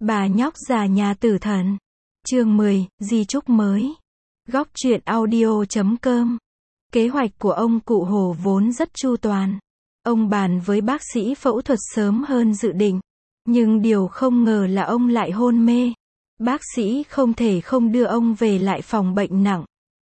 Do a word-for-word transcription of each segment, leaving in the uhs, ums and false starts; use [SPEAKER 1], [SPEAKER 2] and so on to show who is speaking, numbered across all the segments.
[SPEAKER 1] Bà nhóc già nhà tử thần. Chương mười, di chúc mới. Góc truyện audio chấm com. Kế hoạch của ông cụ Hồ vốn rất chu toàn. Ông bàn với bác sĩ phẫu thuật sớm hơn dự định. Nhưng điều không ngờ là ông lại hôn mê. Bác sĩ không thể không đưa ông về lại phòng bệnh nặng.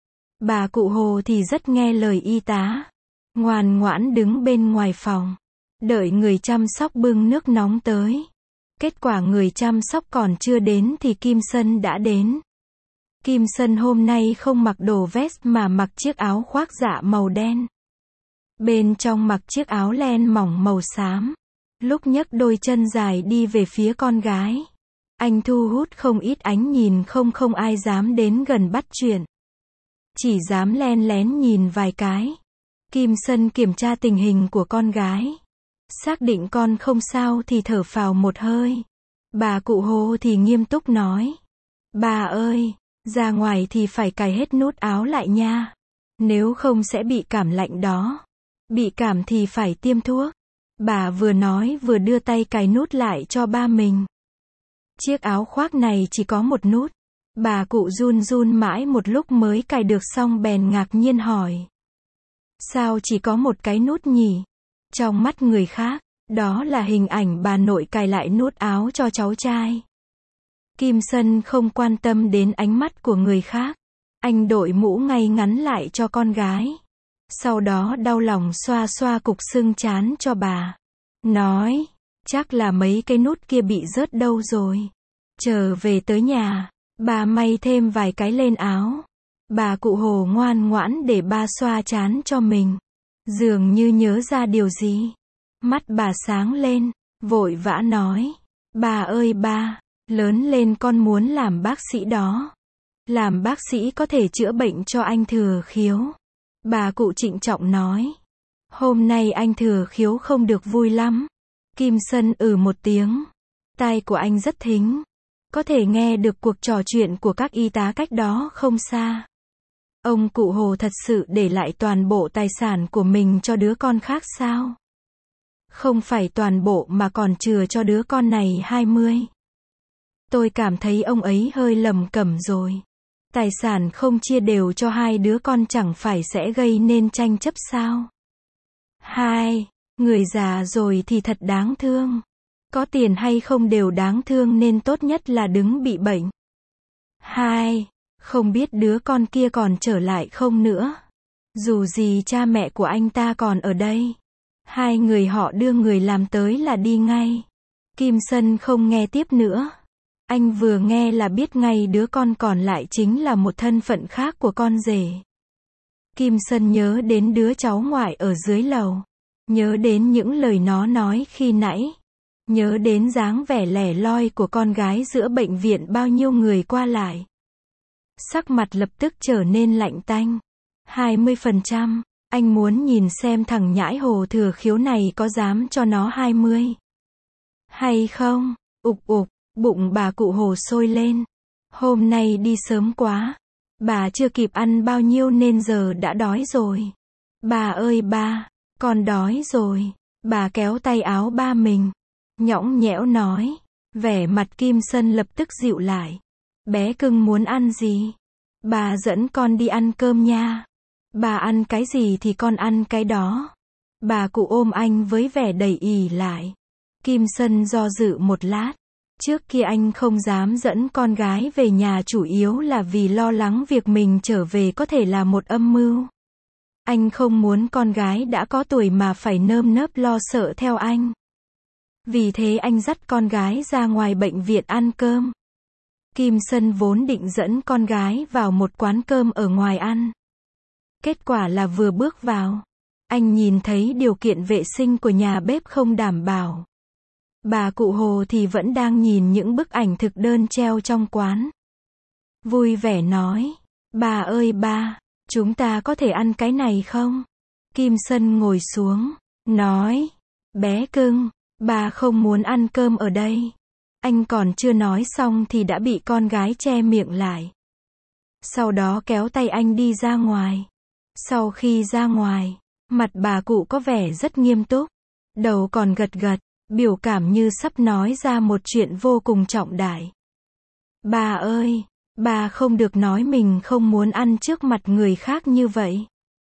[SPEAKER 1] Bà cụ Hồ thì rất nghe lời y tá. Ngoan ngoãn đứng bên ngoài phòng. Đợi người chăm sóc bưng nước nóng tới. Kết quả người chăm sóc còn chưa đến thì Kim Sân đã đến. Kim Sân hôm nay không mặc đồ vest mà mặc chiếc áo khoác dạ màu đen. Bên trong mặc chiếc áo len mỏng màu xám. Lúc nhấc đôi chân dài đi về phía con gái. Anh thu hút không ít ánh nhìn, không không ai dám đến gần bắt chuyện. Chỉ dám len lén nhìn vài cái. Kim Sân kiểm tra tình hình của con gái. Xác định con không sao thì thở phào một hơi. Bà cụ Hồ thì nghiêm túc nói. Bà ơi, ra ngoài thì phải cài hết nút áo lại nha. Nếu không sẽ bị cảm lạnh đó. Bị cảm thì phải tiêm thuốc. Bà vừa nói vừa đưa tay cài nút lại cho ba mình. Chiếc áo khoác này chỉ có một nút. Bà cụ run run mãi một lúc mới cài được xong bèn ngạc nhiên hỏi. Sao chỉ có một cái nút nhỉ? Trong mắt người khác, đó là hình ảnh bà nội cài lại nút áo cho cháu trai. Kim Sân không quan tâm đến ánh mắt của người khác. Anh đội mũ ngay ngắn lại cho con gái. Sau đó đau lòng xoa xoa cục sưng trán cho bà. Nói, chắc là mấy cái nút kia bị rớt đâu rồi. Chờ về tới nhà, bà may thêm vài cái lên áo. Bà cụ Hồ ngoan ngoãn để ba xoa trán cho mình. Dường như nhớ ra điều gì. Mắt bà sáng lên, vội vã nói. Bà ơi ba, lớn lên con muốn làm bác sĩ đó. Làm bác sĩ có thể chữa bệnh cho anh Thừa Khiếu. Bà cụ trịnh trọng nói. Hôm nay anh Thừa Khiếu không được vui lắm. Kim Sân ừ một tiếng. Tai của anh rất thính. Có thể nghe được cuộc trò chuyện của các y tá cách đó không xa. Ông cụ Hồ thật sự để lại toàn bộ tài sản của mình cho đứa con khác sao? Không phải toàn bộ mà còn chừa cho đứa con này hai mươi. Tôi cảm thấy ông ấy hơi lầm cẩm rồi. Tài sản không chia đều cho hai đứa con chẳng phải sẽ gây nên tranh chấp sao? Hai, người già rồi thì thật đáng thương. Có tiền hay không đều đáng thương nên tốt nhất là đừng bị bệnh. Hai, không biết đứa con kia còn trở lại không nữa. Dù gì cha mẹ của anh ta còn ở đây. Hai người họ đưa người làm tới là đi ngay. Kim Sân không nghe tiếp nữa. Anh vừa nghe là biết ngay đứa con còn lại chính là một thân phận khác của con rể. Kim Sân nhớ đến đứa cháu ngoại ở dưới lầu. Nhớ đến những lời nó nói khi nãy. Nhớ đến dáng vẻ lẻ loi của con gái giữa bệnh viện bao nhiêu người qua lại. Sắc mặt lập tức trở nên lạnh tanh. hai mươi phần trăm, anh muốn nhìn xem thằng nhãi Hồ Thừa Khiếu này có dám cho nó hai mươi. Hay không? Ục ục, bụng bà cụ Hồ sôi lên. Hôm nay đi sớm quá. Bà chưa kịp ăn bao nhiêu nên giờ đã đói rồi. Bà ơi ba, con đói rồi. Bà kéo tay áo ba mình. Nhõng nhẽo nói. Vẻ mặt Kim Sân lập tức dịu lại. Bé cưng muốn ăn gì? Bà dẫn con đi ăn cơm nha. Bà ăn cái gì thì con ăn cái đó. Bà cụ ôm anh với vẻ đầy ỉ lại. Kim Sân do dự một lát. Trước kia anh không dám dẫn con gái về nhà chủ yếu là vì lo lắng việc mình trở về có thể là một âm mưu. Anh không muốn con gái đã có tuổi mà phải nơm nớp lo sợ theo anh. Vì thế anh dắt con gái ra ngoài bệnh viện ăn cơm. Kim Sân vốn định dẫn con gái vào một quán cơm ở ngoài ăn. Kết quả là vừa bước vào, anh nhìn thấy điều kiện vệ sinh của nhà bếp không đảm bảo. Bà cụ Hồ thì vẫn đang nhìn những bức ảnh thực đơn treo trong quán. Vui vẻ nói, bà ơi ba, chúng ta có thể ăn cái này không? Kim Sân ngồi xuống, nói, bé cưng, bà không muốn ăn cơm ở đây. Anh còn chưa nói xong thì đã bị con gái che miệng lại. Sau đó kéo tay anh đi ra ngoài. Sau khi ra ngoài, mặt bà cụ có vẻ rất nghiêm túc. Đầu còn gật gật. biểu cảm như sắp nói ra một chuyện vô cùng trọng đại. Bà ơi, bà không được nói mình không muốn ăn trước mặt người khác như vậy.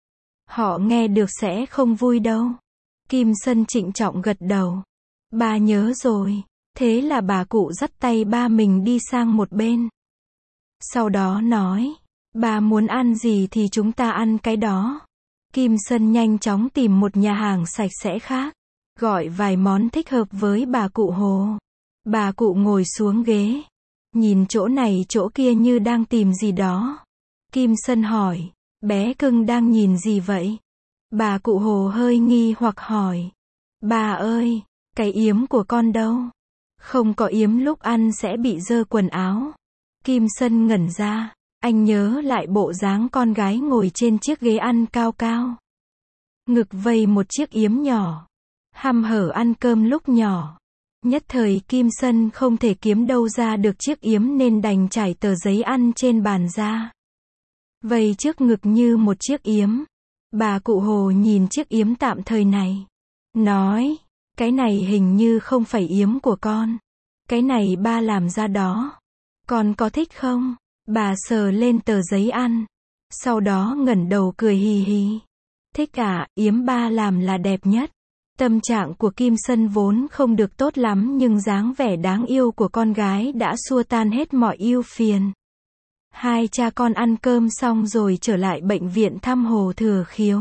[SPEAKER 1] Họ nghe được sẽ không vui đâu. Kim Sân trịnh trọng gật đầu. Bà nhớ rồi. Thế là bà cụ dắt tay ba mình đi sang một bên. Sau đó nói, bà muốn ăn gì thì chúng ta ăn cái đó. Kim Sân nhanh chóng tìm một nhà hàng sạch sẽ khác, gọi vài món thích hợp với bà cụ Hồ. Bà cụ ngồi xuống ghế, nhìn chỗ này chỗ kia như đang tìm gì đó. Kim Sân hỏi, bé cưng đang nhìn gì vậy? Bà cụ Hồ hơi nghi hoặc hỏi, bà ơi, cái yếm của con đâu? Không có yếm lúc ăn sẽ bị dơ quần áo. Kim Sân ngẩn ra, anh nhớ lại bộ dáng con gái ngồi trên chiếc ghế ăn cao cao. Ngực vây một chiếc yếm nhỏ, hăm hở ăn cơm lúc nhỏ. Nhất thời Kim Sân không thể kiếm đâu ra được chiếc yếm nên đành trải tờ giấy ăn trên bàn ra. Vây trước ngực như một chiếc yếm. Bà cụ Hồ nhìn chiếc yếm tạm thời này, nói, cái này hình như không phải yếm của con. Cái này ba làm ra đó. Con có thích không? Bà sờ lên tờ giấy ăn. Sau đó ngẩng đầu cười hì hì. Thích à, yếm ba làm là đẹp nhất. Tâm trạng của Kim Sân vốn không được tốt lắm nhưng dáng vẻ đáng yêu của con gái đã xua tan hết mọi ưu phiền. Hai cha con ăn cơm xong rồi trở lại bệnh viện thăm Hồ Thừa Khiếu.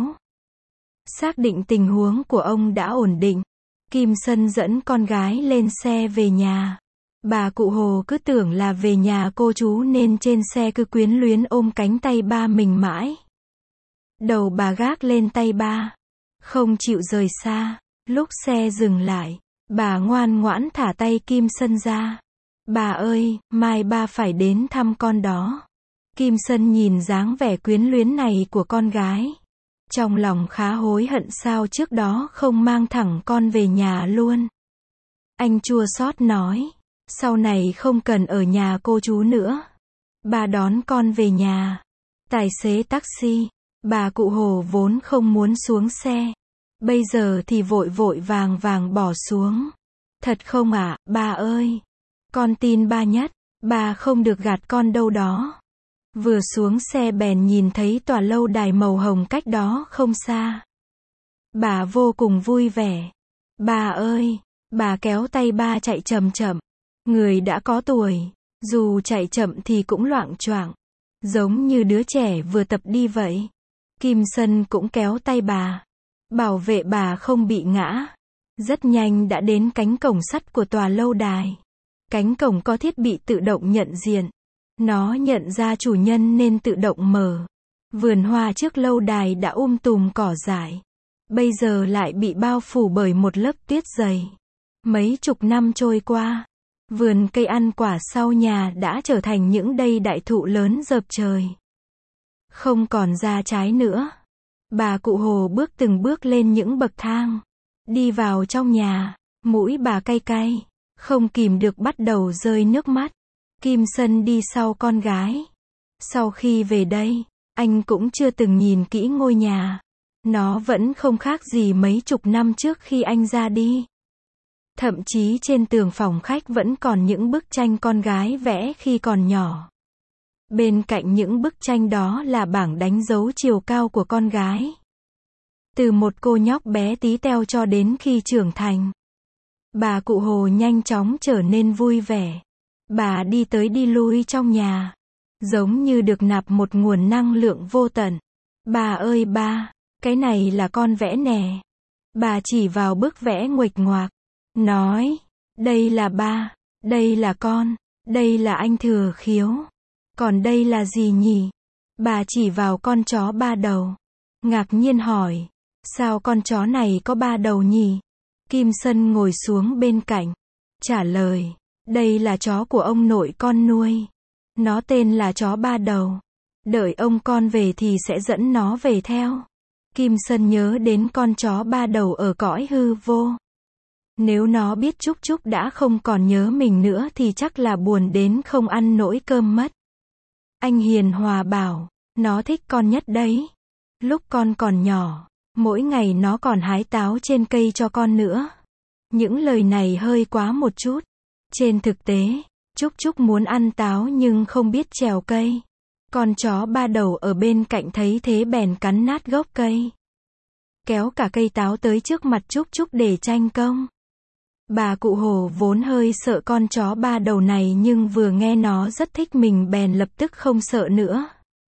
[SPEAKER 1] Xác định tình huống của ông đã ổn định, Kim Sân dẫn con gái lên xe về nhà. Bà cụ Hồ cứ tưởng là về nhà cô chú nên trên xe cứ quyến luyến ôm cánh tay ba mình mãi. Đầu bà gác lên tay ba, không chịu rời xa. Lúc xe dừng lại, bà ngoan ngoãn thả tay Kim Sân ra. Bà ơi, mai ba phải đến thăm con đó. Kim Sân nhìn dáng vẻ quyến luyến này của con gái. Trong lòng khá hối hận sao trước đó không mang thẳng con về nhà luôn. Anh chua xót nói, sau này không cần ở nhà cô chú nữa. Bà đón con về nhà. Tài xế taxi, bà cụ Hồ vốn không muốn xuống xe. Bây giờ thì vội vội vàng vàng bỏ xuống. Thật không ạ, bà ơi. Con tin ba nhất, bà không được gạt con đâu đó. Vừa xuống xe bèn nhìn thấy tòa lâu đài màu hồng cách đó không xa. Bà vô cùng vui vẻ. Bà ơi, bà kéo tay ba chạy chậm chậm. Người đã có tuổi, dù chạy chậm thì cũng loạng choạng, giống như đứa trẻ vừa tập đi vậy. Kim Sân cũng kéo tay bà, bảo vệ bà không bị ngã. Rất nhanh đã đến cánh cổng sắt của tòa lâu đài. Cánh cổng có thiết bị tự động nhận diện. Nó nhận ra chủ nhân nên tự động mở. Vườn hoa trước lâu đài đã um tùm cỏ dại. Bây giờ lại bị bao phủ bởi một lớp tuyết dày. Mấy chục năm trôi qua, vườn cây ăn quả sau nhà đã trở thành những cây đại thụ lớn rợp trời. Không còn ra trái nữa. Bà cụ Hồ bước từng bước lên những bậc thang. Đi vào trong nhà, mũi bà cay cay, không kìm được bắt đầu rơi nước mắt. Kim Sân đi sau con gái. Sau khi về đây, anh cũng chưa từng nhìn kỹ ngôi nhà. Nó vẫn không khác gì mấy chục năm trước khi anh ra đi. Thậm chí trên tường phòng khách vẫn còn những bức tranh con gái vẽ khi còn nhỏ. Bên cạnh những bức tranh đó là bảng đánh dấu chiều cao của con gái. Từ một cô nhóc bé tí teo cho đến khi trưởng thành. Bà cụ Hồ nhanh chóng trở nên vui vẻ. Bà đi tới đi lui trong nhà, giống như được nạp một nguồn năng lượng vô tận. Bà ơi ba, cái này là con vẽ nè. Bà chỉ vào bức vẽ nguệch ngoạc, nói, đây là ba, đây là con, đây là anh Thừa Khiếu. Còn đây là gì nhỉ? Bà chỉ vào con chó ba đầu. Ngạc nhiên hỏi, sao con chó này có ba đầu nhỉ? Kim Sân ngồi xuống bên cạnh, trả lời, đây là chó của ông nội con nuôi. Nó tên là chó ba đầu. Đợi ông con về thì sẽ dẫn nó về theo. Kim Sân nhớ đến con chó ba đầu ở cõi hư vô. Nếu nó biết Trúc Trúc đã không còn nhớ mình nữa thì chắc là buồn đến không ăn nổi cơm mất. Anh hiền hòa bảo, nó thích con nhất đấy. Lúc con còn nhỏ, mỗi ngày nó còn hái táo trên cây cho con nữa. Những lời này hơi quá một chút. Trên thực tế, Trúc Trúc muốn ăn táo nhưng không biết trèo cây. Con chó ba đầu ở bên cạnh thấy thế bèn cắn nát gốc cây. Kéo cả cây táo tới trước mặt Trúc Trúc để tranh công. Bà cụ Hồ vốn hơi sợ con chó ba đầu này nhưng vừa nghe nó rất thích mình bèn lập tức không sợ nữa.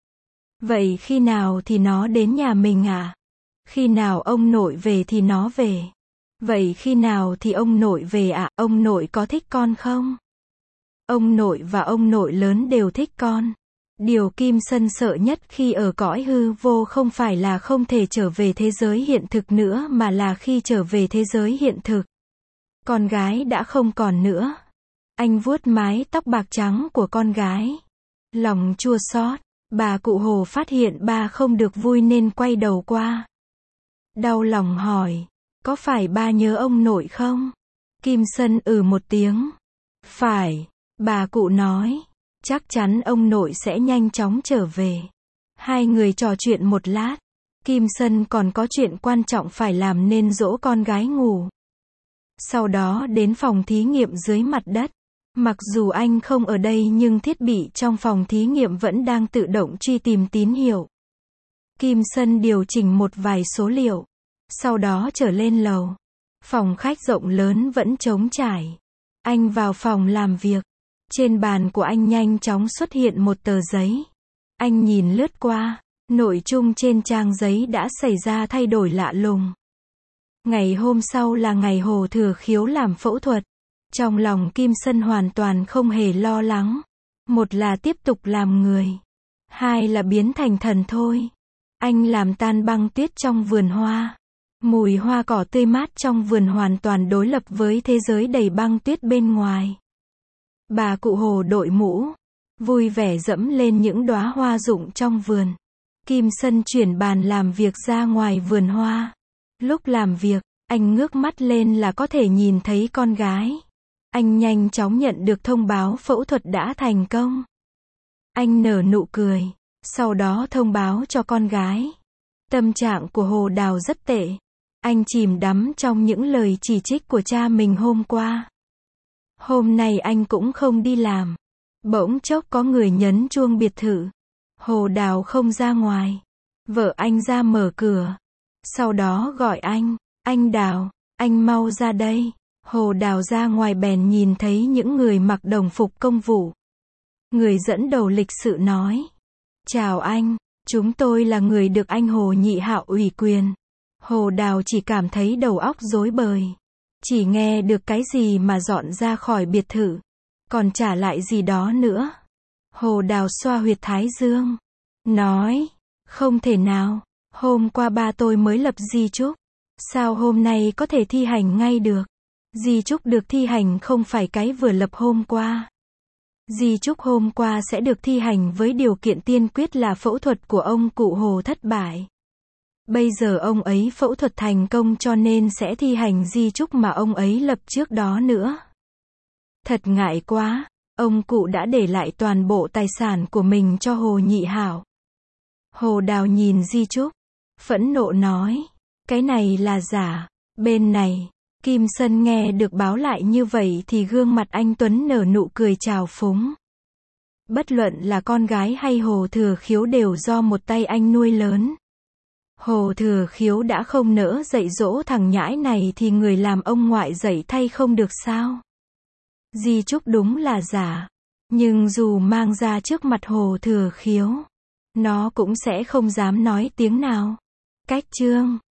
[SPEAKER 1] Vậy khi nào thì nó đến nhà mình à? Khi nào ông nội về thì nó về. Vậy khi nào thì ông nội về ạ? À? Ông nội có thích con không? Ông nội và ông nội lớn đều thích con. Điều Kim Sân sợ nhất khi ở cõi hư vô không phải là không thể trở về thế giới hiện thực nữa mà là khi trở về thế giới hiện thực. Con gái đã không còn nữa. Anh vuốt mái tóc bạc trắng của con gái. Lòng chua xót. Bà cụ Hồ phát hiện ba không được vui nên quay đầu qua. Đau lòng hỏi, có phải ba nhớ ông nội không? Kim Sân ừ một tiếng. Phải, bà cụ nói, chắc chắn ông nội sẽ nhanh chóng trở về. Hai người trò chuyện một lát. Kim Sân còn có chuyện quan trọng phải làm nên dỗ con gái ngủ. Sau đó đến phòng thí nghiệm dưới mặt đất. Mặc dù anh không ở đây nhưng thiết bị trong phòng thí nghiệm vẫn đang tự động truy tìm tín hiệu. Kim Sân điều chỉnh một vài số liệu. Sau đó trở lên lầu. Phòng khách rộng lớn vẫn trống trải. Anh vào phòng làm việc. Trên bàn của anh nhanh chóng xuất hiện một tờ giấy. Anh nhìn lướt qua. Nội dung trên trang giấy đã xảy ra thay đổi lạ lùng. Ngày hôm sau là ngày Hồ Thừa Khiếu làm phẫu thuật. Trong lòng Kim Sân hoàn toàn không hề lo lắng. Một là tiếp tục làm người. Hai là biến thành thần thôi. Anh làm tan băng tuyết trong vườn hoa. Mùi hoa cỏ tươi mát trong vườn hoàn toàn đối lập với thế giới đầy băng tuyết bên ngoài. Bà cụ Hồ đội mũ. Vui vẻ dẫm lên những đóa hoa rụng trong vườn. Kim Sân chuyển bàn làm việc ra ngoài vườn hoa. Lúc làm việc, anh ngước mắt lên là có thể nhìn thấy con gái. Anh nhanh chóng nhận được thông báo phẫu thuật đã thành công. Anh nở nụ cười, sau đó thông báo cho con gái. Tâm trạng của Hồ Đào rất tệ. Anh chìm đắm trong những lời chỉ trích của cha mình hôm qua. Hôm nay anh cũng không đi làm. Bỗng chốc có người nhấn chuông biệt thự. Hồ Đào không ra ngoài. Vợ anh ra mở cửa. Sau đó gọi anh, anh Đào, anh mau ra đây. Hồ Đào ra ngoài bèn nhìn thấy những người mặc đồng phục công vụ. Người dẫn đầu lịch sự nói. Chào anh, chúng tôi là người được anh Hồ Nhị Hạo ủy quyền. Hồ Đào chỉ cảm thấy đầu óc rối bời. Chỉ nghe được cái gì mà dọn ra khỏi biệt thự. Còn trả lại gì đó nữa. Hồ Đào xoa huyệt thái dương. Nói, không thể nào, hôm qua ba tôi mới lập di chúc. Sao hôm nay có thể thi hành ngay được? Di chúc được thi hành không phải cái vừa lập hôm qua. Di chúc hôm qua sẽ được thi hành với điều kiện tiên quyết là phẫu thuật của ông cụ Hồ thất bại. Bây giờ ông ấy phẫu thuật thành công cho nên sẽ thi hành di chúc mà ông ấy lập trước đó nữa. Thật ngại quá, ông cụ đã để lại toàn bộ tài sản của mình cho Hồ Nhị Hạo. Hồ Đào nhìn di chúc, phẫn nộ nói, cái này là giả. Bên này, Kim Sân nghe được báo lại như vậy thì gương mặt anh Tuấn nở nụ cười trào phúng. Bất luận là con gái hay Hồ Thừa Khiếu đều do một tay anh nuôi lớn. Hồ Thừa Khiếu đã không nỡ dạy dỗ thằng nhãi này thì người làm ông ngoại dạy thay không được sao? Di chúc đúng là giả. Nhưng dù mang ra trước mặt Hồ Thừa Khiếu, nó cũng sẽ không dám nói tiếng nào. Cách chương